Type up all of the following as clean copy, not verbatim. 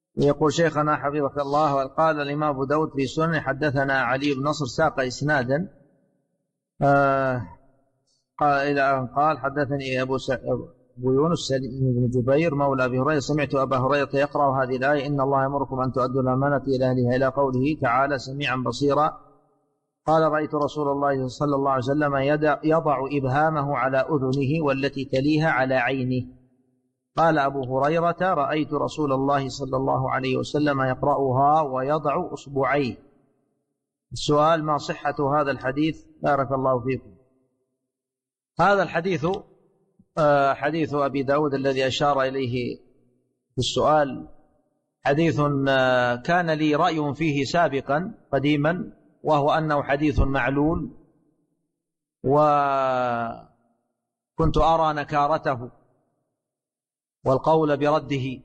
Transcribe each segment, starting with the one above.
يقول شيخنا حفظك الله، قال الإمام أبو داود في سنن حدثنا علي بن نصر ساق إسنادا قال إلى أن قال حدثني أبو يونس سليم بن جبير مولى أبي هريرة سمعت أبا هريرة يقرأ هذه الآية إن الله يأمركم أن تؤدوا الأمانة إلى أهلها إلى قوله تعالى سميعا بصيرا. قال رأيت رسول الله صلى الله عليه وسلم يضع إبهامه على أذنه والتي تليها على عينه. قال أبو هريرة رأيت رسول الله صلى الله عليه وسلم يقرأها ويضع أصبعيه. السؤال: ما صحة هذا الحديث؟ بارك الله فيكم. هذا الحديث حديث أبي داود الذي أشار إليه في السؤال حديث كان لي رأي فيه سابقا قديما، وهو أنه حديث معلول، وكنت أرى نكارته والقول برده،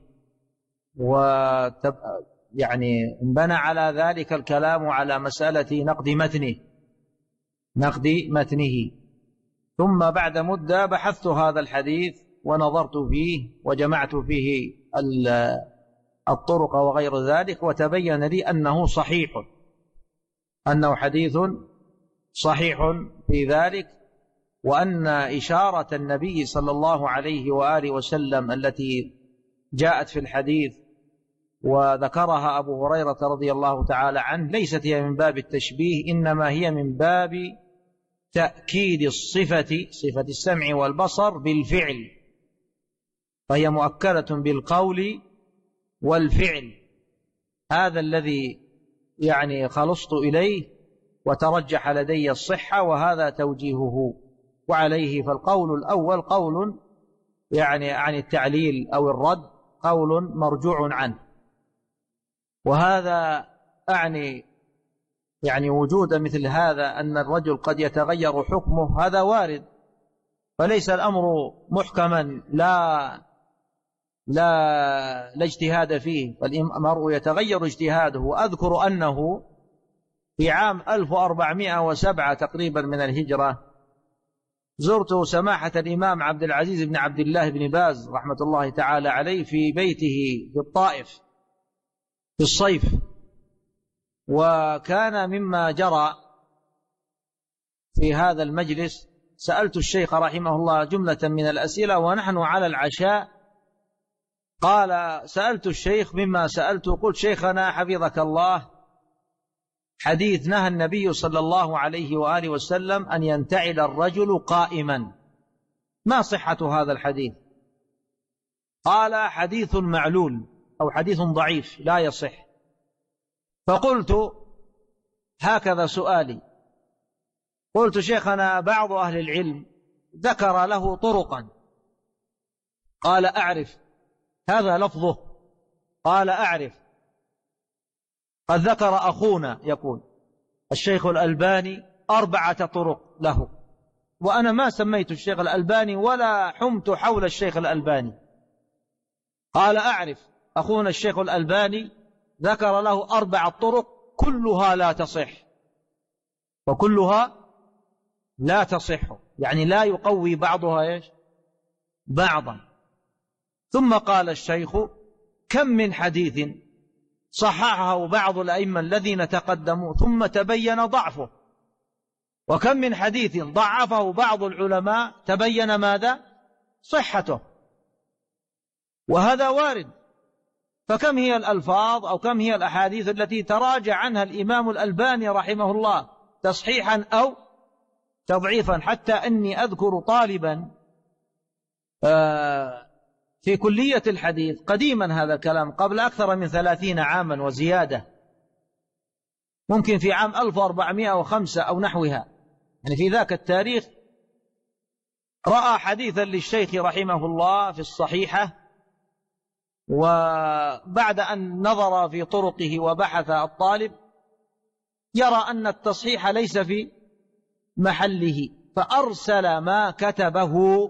يعني انبنى على ذلك الكلام على مسألة نقد متنه. ثم بعد مدة بحثت هذا الحديث ونظرت فيه وجمعت فيه الطرق وغير ذلك، وتبين لي أنه صحيح، أنه حديث صحيح في ذلك، وأن إشارة النبي صلى الله عليه وآله وسلم التي جاءت في الحديث وذكرها أبو هريرة رضي الله تعالى عنه ليست هي من باب التشبيه، إنما هي من باب تأكيد صفة السمع والبصر بالفعل، فهي مؤكدة بالقول والفعل. هذا الذي يعني خلصت إليه وترجح لدي الصحة، وهذا توجيهه. وعليه فالقول الأول قول يعني عن التعليل أو الرد قول مرجوع عنه، وهذا أعني يعني وجود مثل هذا أن الرجل قد يتغير حكمه، هذا وارد، فليس الأمر محكما لا اجتهاد فيه، فالمرء يتغير اجتهاده. وأذكر أنه في عام 1407 تقريبا من الهجرة زرت سماحة الإمام عبد العزيز بن عبد الله بن باز رحمة الله تعالى عليه في بيته في الطائف في الصيف، وكان مما جرى في هذا المجلس سألت الشيخ رحمه الله جملة من الأسئلة ونحن على العشاء، قال سألت الشيخ مما سألت، قلت شيخنا حفظك الله حديث نهى النبي صلى الله عليه وآله وسلم أن ينتعل الرجل قائما، ما صحة هذا الحديث؟ قال حديث معلول أو حديث ضعيف لا يصح. فقلت هكذا سؤالي، قلت شيخنا بعض أهل العلم ذكر له طرقا، قال أعرف، هذا لفظه، قال أعرف، قد ذكر أخونا يقول الشيخ الألباني 4 طرق له، وأنا ما سميت الشيخ الألباني ولا حمت حول الشيخ الألباني. قال أعرف، أخونا الشيخ الألباني ذكر له 4 طرق كلها لا تصح، وكلها لا تصح، يعني لا يقوي بعضها بعضا. ثم قال الشيخ كم من حديث صححه بعض الأئمة الذين تقدموا ثم تبين ضعفه، وكم من حديث ضعفه بعض العلماء تبين ماذا؟ صحته، وهذا وارد. فكم هي الألفاظ أو كم هي الأحاديث التي تراجع عنها الإمام الألباني رحمه الله تصحيحا أو تضعيفا، حتى أني أذكر طالبا في كلية الحديث قديما، هذا كلام قبل أكثر من 30 عاما وزيادة، ممكن في عام 1405 أو نحوها، يعني في ذاك التاريخ، رأى حديثا للشيخ رحمه الله في الصحيحة، وبعد أن نظر في طرقه وبحث الطالب يرى أن التصحيح ليس في محله، فأرسل ما كتبه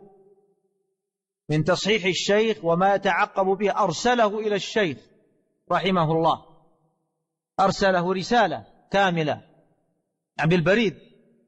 من تصحيح الشيخ وما يتعقب به، أرسله إلى الشيخ رحمه الله، أرسله رسالة كاملة بالبريد.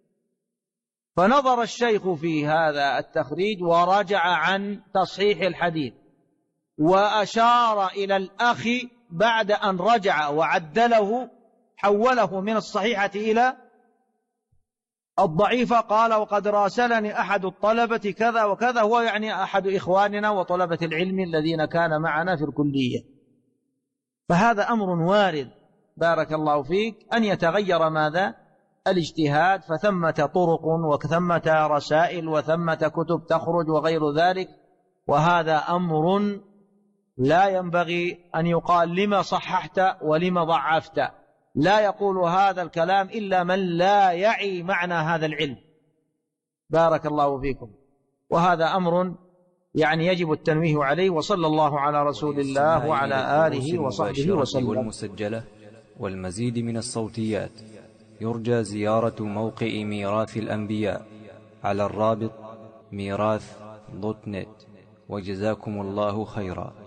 فنظر الشيخ في هذا التخريج ورجع عن تصحيح الحديث، وأشار إلى الأخ بعد أن رجع وعدله حوله من الصحيحة إلى الضعيفة قال وقد راسلني أحد الطلبة كذا وكذا، هو يعني أحد إخواننا وطلبة العلم الذين كان معنا في الكلية. فهذا أمر وارد بارك الله فيك أن يتغير ماذا؟ الاجتهاد، فثمة طرق وثمة رسائل وثمة كتب تخرج وغير ذلك، وهذا أمر لا ينبغي أن يقال لما صححت ولما ضعفت. لا يقول هذا الكلام إلا من لا يعي معنى هذا العلم بارك الله فيكم. وهذا أمر يعني يجب التنويه عليه. وصلى الله على رسول الله وعلى آله وصحبه وسلم. والمسجلة والمزيد من الصوتيات يرجى زيارة موقع ميراث الأنبياء على الرابط ميراث.net. وجزاكم الله خيرا.